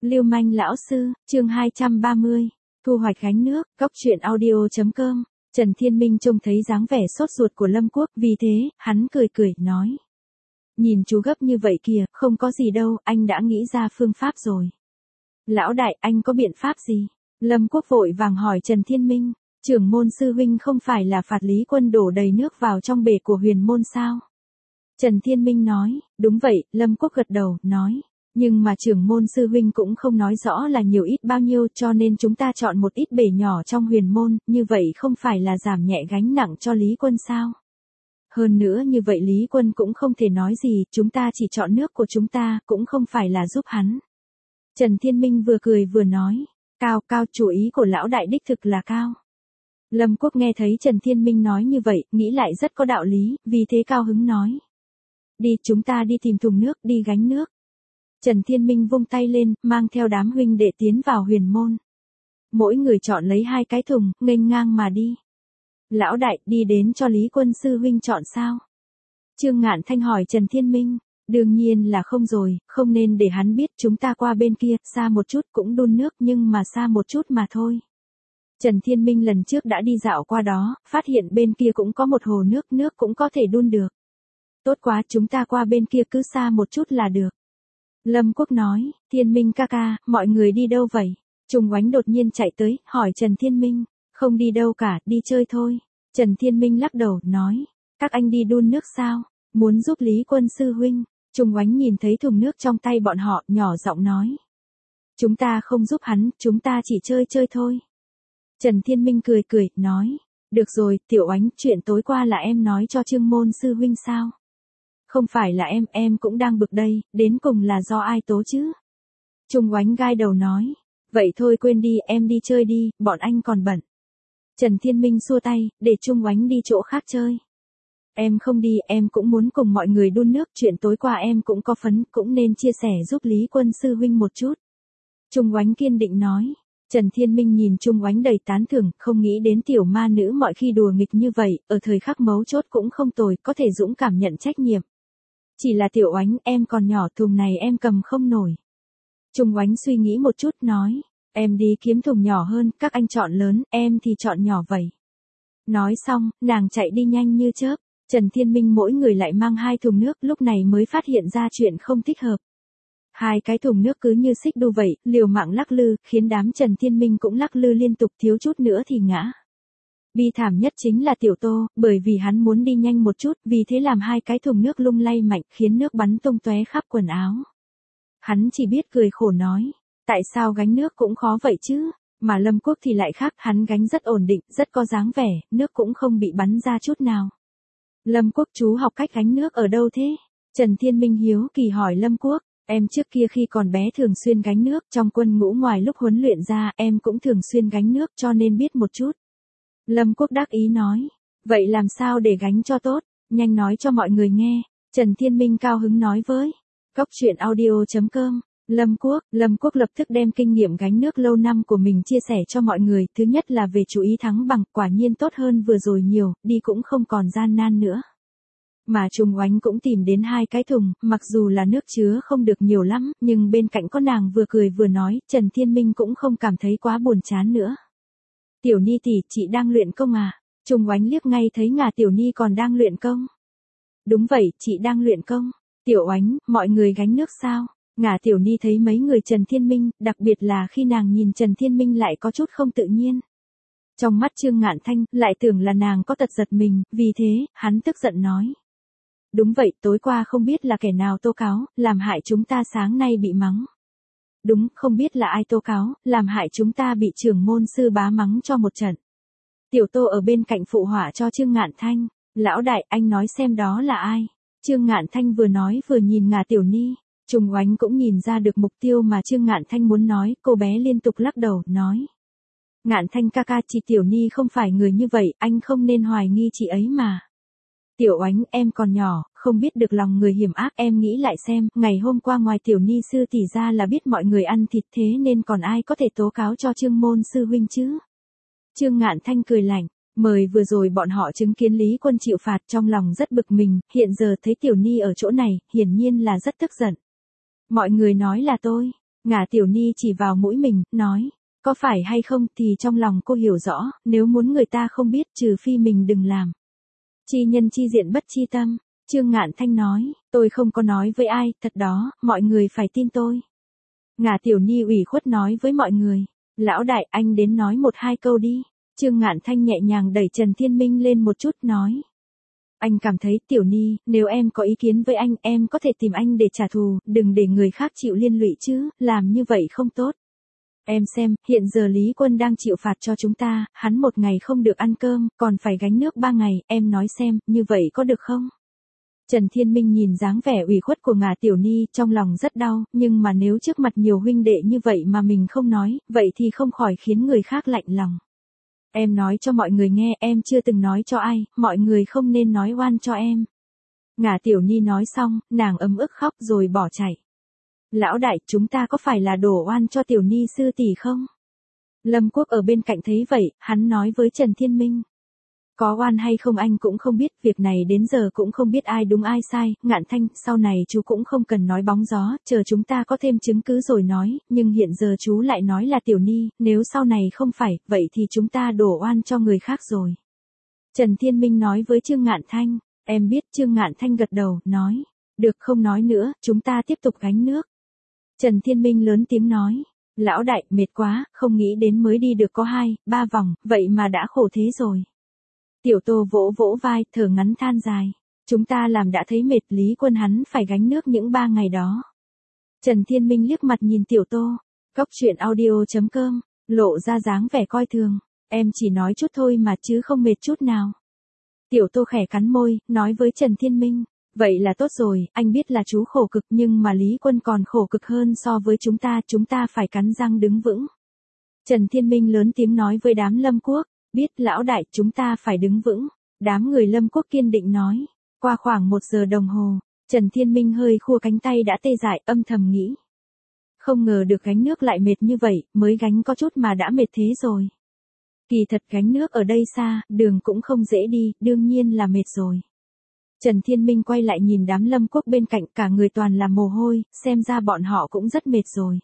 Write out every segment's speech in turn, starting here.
Lưu manh lão sư, chương 230, thu hoạch gánh nước, góc truyện audio.com. Trần Thiên Minh trông thấy dáng vẻ sốt ruột của Lâm Quốc, vì thế, hắn cười cười, nói. Nhìn chú gấp như vậy kìa, không có gì đâu, anh đã nghĩ ra phương pháp rồi. Lão đại, anh có biện pháp gì? Lâm Quốc vội vàng hỏi Trần Thiên Minh, trưởng môn sư huynh không phải là phạt Lý Quân đổ đầy nước vào trong bể của huyền môn sao? Trần Thiên Minh nói, đúng vậy, Lâm Quốc gật đầu, nói. Nhưng mà trưởng môn sư huynh cũng không nói rõ là nhiều ít bao nhiêu, cho nên chúng ta chọn một ít bể nhỏ trong huyền môn, như vậy không phải là giảm nhẹ gánh nặng cho Lý Quân sao? Hơn nữa như vậy Lý Quân cũng không thể nói gì, chúng ta chỉ chọn nước của chúng ta, cũng không phải là giúp hắn. Trần Thiên Minh vừa cười vừa nói, cao, chủ ý của lão đại đích thực là cao. Lâm Quốc nghe thấy Trần Thiên Minh nói như vậy, nghĩ lại rất có đạo lý, vì thế cao hứng nói. Đi, chúng ta đi tìm thùng nước, đi gánh nước. Trần Thiên Minh vung tay lên, mang theo đám huynh đệ tiến vào huyền môn. Mỗi người chọn lấy 2 cái thùng, nghênh ngang mà đi. Lão đại, đi đến cho Lý Quân sư huynh chọn sao? Trương Ngạn Thanh hỏi Trần Thiên Minh, đương nhiên là không rồi, không nên để hắn biết chúng ta qua bên kia, xa một chút cũng đun nước nhưng mà xa một chút mà thôi. Trần Thiên Minh lần trước đã đi dạo qua đó, phát hiện bên kia cũng có một hồ nước, nước cũng có thể đun được. Tốt quá, chúng ta qua bên kia cứ xa một chút là được. Lâm Quốc nói, Thiên Minh ca ca, mọi người đi đâu vậy? Trung Oánh đột nhiên chạy tới, hỏi Trần Thiên Minh, không đi đâu cả, đi chơi thôi. Trần Thiên Minh lắc đầu, nói, các anh đi đun nước sao? Muốn giúp Lý Quân sư huynh. Trung Oánh nhìn thấy thùng nước trong tay bọn họ, nhỏ giọng nói. Chúng ta không giúp hắn, chúng ta chỉ chơi thôi. Trần Thiên Minh cười, nói, được rồi, Tiểu Oánh, chuyện tối qua là em nói cho Trương môn sư huynh sao? Không phải là em cũng đang bực đây, đến cùng là do ai tố chứ? Trung Oánh gai đầu nói, vậy thôi quên đi, em đi chơi đi, bọn anh còn bận. Trần Thiên Minh xua tay, để Trung Oánh đi chỗ khác chơi. Em không đi, em cũng muốn cùng mọi người đun nước, chuyện tối qua em cũng có phấn, cũng nên chia sẻ giúp Lý Quân sư huynh một chút. Trung Oánh kiên định nói. Trần Thiên Minh nhìn Trung Oánh đầy tán thưởng, không nghĩ đến tiểu ma nữ mọi khi đùa nghịch như vậy, ở thời khắc mấu chốt cũng không tồi, có thể dũng cảm nhận trách nhiệm. Chỉ là Tiểu Oánh, em còn nhỏ, thùng này em cầm không nổi. Trung Oánh suy nghĩ một chút, nói, em đi kiếm thùng nhỏ hơn, các anh chọn lớn, em thì chọn nhỏ vậy. Nói xong, nàng chạy đi nhanh như chớp. Trần Thiên Minh mỗi người lại mang 2 thùng nước, lúc này mới phát hiện ra chuyện không thích hợp. 2 cái thùng nước cứ như xích đu vậy, liều mạng lắc lư, khiến đám Trần Thiên Minh cũng lắc lư liên tục, thiếu chút nữa thì ngã. Bi thảm nhất chính là Tiểu Tô, bởi vì hắn muốn đi nhanh một chút, vì thế làm 2 cái thùng nước lung lay mạnh, khiến nước bắn tung tóe khắp quần áo. Hắn chỉ biết cười khổ nói, tại sao gánh nước cũng khó vậy chứ, mà Lâm Quốc thì lại khác, hắn gánh rất ổn định, rất có dáng vẻ, nước cũng không bị bắn ra chút nào. Lâm Quốc chú học cách gánh nước ở đâu thế? Trần Thiên Minh hiếu kỳ hỏi Lâm Quốc. Em trước kia khi còn bé thường xuyên gánh nước, trong quân ngũ ngoài lúc huấn luyện ra, em cũng thường xuyên gánh nước cho nên biết một chút. Lâm Quốc đắc ý nói, vậy làm sao để gánh cho tốt, nhanh nói cho mọi người nghe. Trần Thiên Minh cao hứng nói với, góc truyện audio.com, Lâm Quốc lập tức đem kinh nghiệm gánh nước lâu năm của mình chia sẻ cho mọi người, thứ nhất là về chú ý thắng bằng, quả nhiên tốt hơn vừa rồi nhiều, đi cũng không còn gian nan nữa. Mà Trung Oánh cũng tìm đến 2 cái thùng, mặc dù là nước chứa không được nhiều lắm, nhưng bên cạnh có nàng vừa cười vừa nói, Trần Thiên Minh cũng không cảm thấy quá buồn chán nữa. Tiểu Ni tỷ, chị đang luyện công à? Trung Oánh liếc ngay thấy ngà Tiểu Ni còn đang luyện công. Đúng vậy, chị đang luyện công. Tiểu Oánh, mọi người gánh nước sao? Ngà Tiểu Ni thấy mấy người Trần Thiên Minh, đặc biệt là khi nàng nhìn Trần Thiên Minh lại có chút không tự nhiên. Trong mắt Trương Ngạn Thanh, lại tưởng là nàng có tật giật mình, vì thế, hắn tức giận nói. Đúng vậy, tối qua không biết là kẻ nào tố cáo, làm hại chúng ta sáng nay bị mắng. Đúng, không biết là ai tố cáo, làm hại chúng ta bị trưởng môn sư bá mắng cho một trận. Tiểu Tô ở bên cạnh phụ họa cho Trương Ngạn Thanh, lão đại, anh nói xem đó là ai. Trương Ngạn Thanh vừa nói vừa nhìn ngà Tiểu Ni, Trung Oánh cũng nhìn ra được mục tiêu mà Trương Ngạn Thanh muốn nói, cô bé liên tục lắc đầu, nói. Ngạn Thanh ca ca, chị Tiểu Ni không phải người như vậy, anh không nên hoài nghi chị ấy mà. Tiểu Oánh, em còn nhỏ, không biết được lòng người hiểm ác, em nghĩ lại xem, ngày hôm qua ngoài Tiểu Ni sư tỷ ra là biết mọi người ăn thịt, thế nên còn ai có thể tố cáo cho Trương môn sư huynh chứ? Trương Ngạn Thanh cười lạnh, mời vừa rồi bọn họ chứng kiến Lý Quân chịu phạt, trong lòng rất bực mình, hiện giờ thấy Tiểu Ni ở chỗ này, hiển nhiên là rất tức giận. Mọi người nói là tôi, Ngả Tiểu Ni chỉ vào mũi mình, nói, có phải hay không thì trong lòng cô hiểu rõ, nếu muốn người ta không biết trừ phi mình đừng làm. Chi nhân chi diện bất chi tâm, Trương Ngạn Thanh nói, tôi không có nói với ai, thật đó, mọi người phải tin tôi. Ngả Tiểu Ni ủy khuất nói với mọi người, lão đại anh đến nói một hai câu đi. Trương Ngạn Thanh nhẹ nhàng đẩy Trần Thiên Minh lên một chút nói. Anh cảm thấy Tiểu Ni, nếu em có ý kiến với anh, em có thể tìm anh để trả thù, đừng để người khác chịu liên lụy chứ, làm như vậy không tốt. Em xem, hiện giờ Lý Quân đang chịu phạt cho chúng ta, hắn một ngày không được ăn cơm, còn phải gánh nước 3 ngày, em nói xem, như vậy có được không? Trần Thiên Minh nhìn dáng vẻ ủy khuất của Ngả Tiểu Ni, trong lòng rất đau, nhưng mà nếu trước mặt nhiều huynh đệ như vậy mà mình không nói, vậy thì không khỏi khiến người khác lạnh lòng. Em nói cho mọi người nghe, em chưa từng nói cho ai, mọi người không nên nói oan cho em. Ngả Tiểu Ni nói xong, nàng ấm ức khóc rồi bỏ chạy. Lão đại, chúng ta có phải là đổ oan cho Tiểu Ni sư tỷ không? Lâm Quốc ở bên cạnh thấy vậy, hắn nói với Trần Thiên Minh. Có oan hay không anh cũng không biết, việc này đến giờ cũng không biết ai đúng ai sai, Ngạn Thanh, sau này chú cũng không cần nói bóng gió, chờ chúng ta có thêm chứng cứ rồi nói, nhưng hiện giờ chú lại nói là Tiểu Ni, nếu sau này không phải, vậy thì chúng ta đổ oan cho người khác rồi. Trần Thiên Minh nói với Trương Ngạn Thanh, em biết. Trương Ngạn Thanh gật đầu, nói, được không nói nữa, chúng ta tiếp tục gánh nước. Trần Thiên Minh lớn tiếng nói, lão đại, mệt quá, không nghĩ đến mới đi được có 2-3 vòng, vậy mà đã khổ thế rồi. Tiểu Tô vỗ vỗ vai, thở ngắn than dài. Chúng ta làm đã thấy mệt, Lý Quân hắn phải gánh nước những 3 ngày đó. Trần Thiên Minh liếc mặt nhìn Tiểu Tô. Cóc truyện audio.com, lộ ra dáng vẻ coi thường. Em chỉ nói chút thôi mà chứ không mệt chút nào. Tiểu Tô khẽ cắn môi, nói với Trần Thiên Minh. Vậy là tốt rồi, anh biết là chú khổ cực nhưng mà Lý Quân còn khổ cực hơn so với chúng ta phải cắn răng đứng vững. Trần Thiên Minh lớn tiếng nói với đám Lâm Quốc. Biết lão đại, chúng ta phải đứng vững. Đám người Lâm Quốc kiên định nói. Qua khoảng 1 giờ đồng hồ, Trần Thiên Minh hơi khua cánh tay đã tê dại, âm thầm nghĩ. Không ngờ được gánh nước lại mệt như vậy, mới gánh có chút mà đã mệt thế rồi. Kỳ thật gánh nước ở đây xa, đường cũng không dễ đi, đương nhiên là mệt rồi. Trần Thiên Minh quay lại nhìn đám Lâm Quốc bên cạnh, cả người toàn là mồ hôi, xem ra bọn họ cũng rất mệt rồi.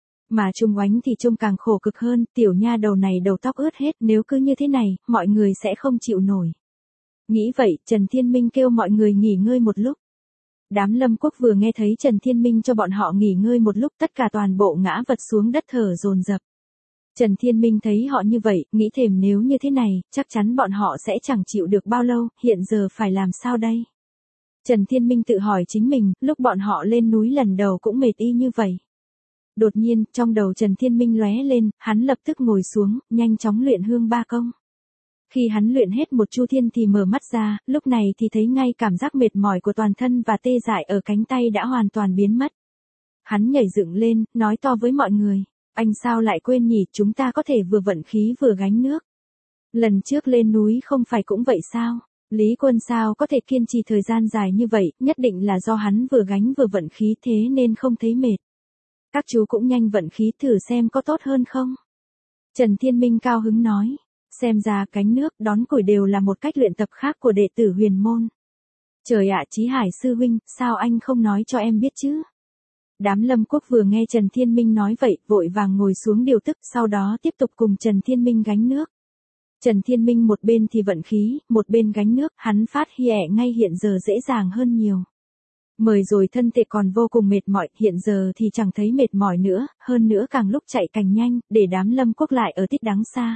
Mà Trung Oánh thì trông càng khổ cực hơn, tiểu nha đầu này đầu tóc ướt hết, nếu cứ như thế này, mọi người sẽ không chịu nổi. Nghĩ vậy, Trần Thiên Minh kêu mọi người nghỉ ngơi một lúc. Đám Lâm Quốc vừa nghe thấy Trần Thiên Minh cho bọn họ nghỉ ngơi một lúc, tất cả toàn bộ ngã vật xuống đất thở dồn dập. Trần Thiên Minh thấy họ như vậy, nghĩ thềm nếu như thế này, chắc chắn bọn họ sẽ chẳng chịu được bao lâu, hiện giờ phải làm sao đây? Trần Thiên Minh tự hỏi chính mình, lúc bọn họ lên núi lần đầu cũng mệt y như vậy. Đột nhiên, trong đầu Trần Thiên Minh lóe lên, hắn lập tức ngồi xuống, nhanh chóng luyện hương ba công. Khi hắn luyện hết một chu thiên thì mở mắt ra, lúc này thì thấy ngay cảm giác mệt mỏi của toàn thân và tê dại ở cánh tay đã hoàn toàn biến mất. Hắn nhảy dựng lên, nói to với mọi người, anh sao lại quên nhỉ, chúng ta có thể vừa vận khí vừa gánh nước. Lần trước lên núi không phải cũng vậy sao? Lý Quân sao có thể kiên trì thời gian dài như vậy, nhất định là do hắn vừa gánh vừa vận khí thế nên không thấy mệt. Các chú cũng nhanh vận khí thử xem có tốt hơn không? Trần Thiên Minh cao hứng nói, xem ra gánh nước, đón củi đều là một cách luyện tập khác của đệ tử huyền môn. Trời ạ, Chí Hải sư huynh, sao anh không nói cho em biết chứ? Đám Lâm Quốc vừa nghe Trần Thiên Minh nói vậy, vội vàng ngồi xuống điều tức, sau đó tiếp tục cùng Trần Thiên Minh gánh nước. Trần Thiên Minh một bên thì vận khí, một bên gánh nước, hắn phát hiện ngay hiện giờ dễ dàng hơn nhiều. Mời rồi thân thể còn vô cùng mệt mỏi, hiện giờ thì chẳng thấy mệt mỏi nữa, hơn nữa càng lúc chạy càng nhanh, để đám Lâm Quốc lại ở tít đắng xa.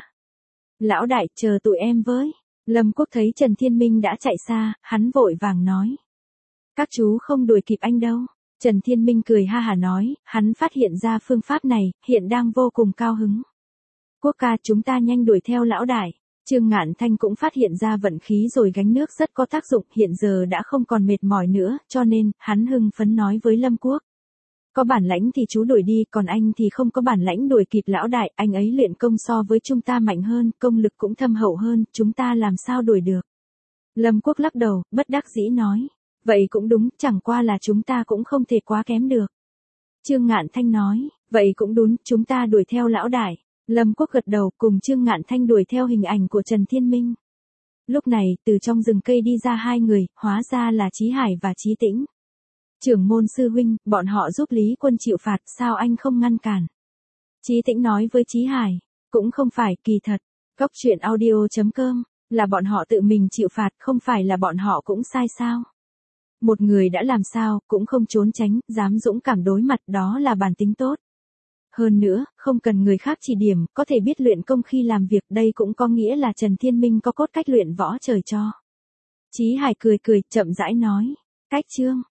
Lão đại, chờ tụi em với. Lâm Quốc thấy Trần Thiên Minh đã chạy xa, hắn vội vàng nói. Các chú không đuổi kịp anh đâu. Trần Thiên Minh cười ha hả nói, hắn phát hiện ra phương pháp này, hiện đang vô cùng cao hứng. Quốc ca, chúng ta nhanh đuổi theo lão đại. Trương Ngạn Thanh cũng phát hiện ra vận khí rồi gánh nước rất có tác dụng, hiện giờ đã không còn mệt mỏi nữa, cho nên, hắn hưng phấn nói với Lâm Quốc. Có bản lãnh thì chú đuổi đi, còn anh thì không có bản lãnh đuổi kịp lão đại, anh ấy luyện công so với chúng ta mạnh hơn, công lực cũng thâm hậu hơn, chúng ta làm sao đuổi được. Lâm Quốc lắc đầu, bất đắc dĩ nói. Vậy cũng đúng, chẳng qua là chúng ta cũng không thể quá kém được. Trương Ngạn Thanh nói, vậy cũng đúng, chúng ta đuổi theo lão đại. Lâm Quốc gật đầu, cùng Trương Ngạn Thanh đuổi theo hình ảnh của Trần Thiên Minh. Lúc này, từ trong rừng cây đi ra 2 người, hóa ra là Chí Hải và Chí Tĩnh. Trưởng môn sư huynh, bọn họ giúp Lý Quân chịu phạt, sao anh không ngăn cản? Chí Tĩnh nói với Chí Hải, cũng không phải, kỳ thật. Cốc truyện audio.com, là bọn họ tự mình chịu phạt, không phải là bọn họ cũng sai sao? Một người đã làm sao, cũng không trốn tránh, dám dũng cảm đối mặt, đó là bản tính tốt. Hơn nữa, không cần người khác chỉ điểm, có thể biết luyện công khi làm việc, đây cũng có nghĩa là Trần Thiên Minh có cốt cách luyện võ trời cho. Chí Hải cười cười, chậm rãi nói, cách chương.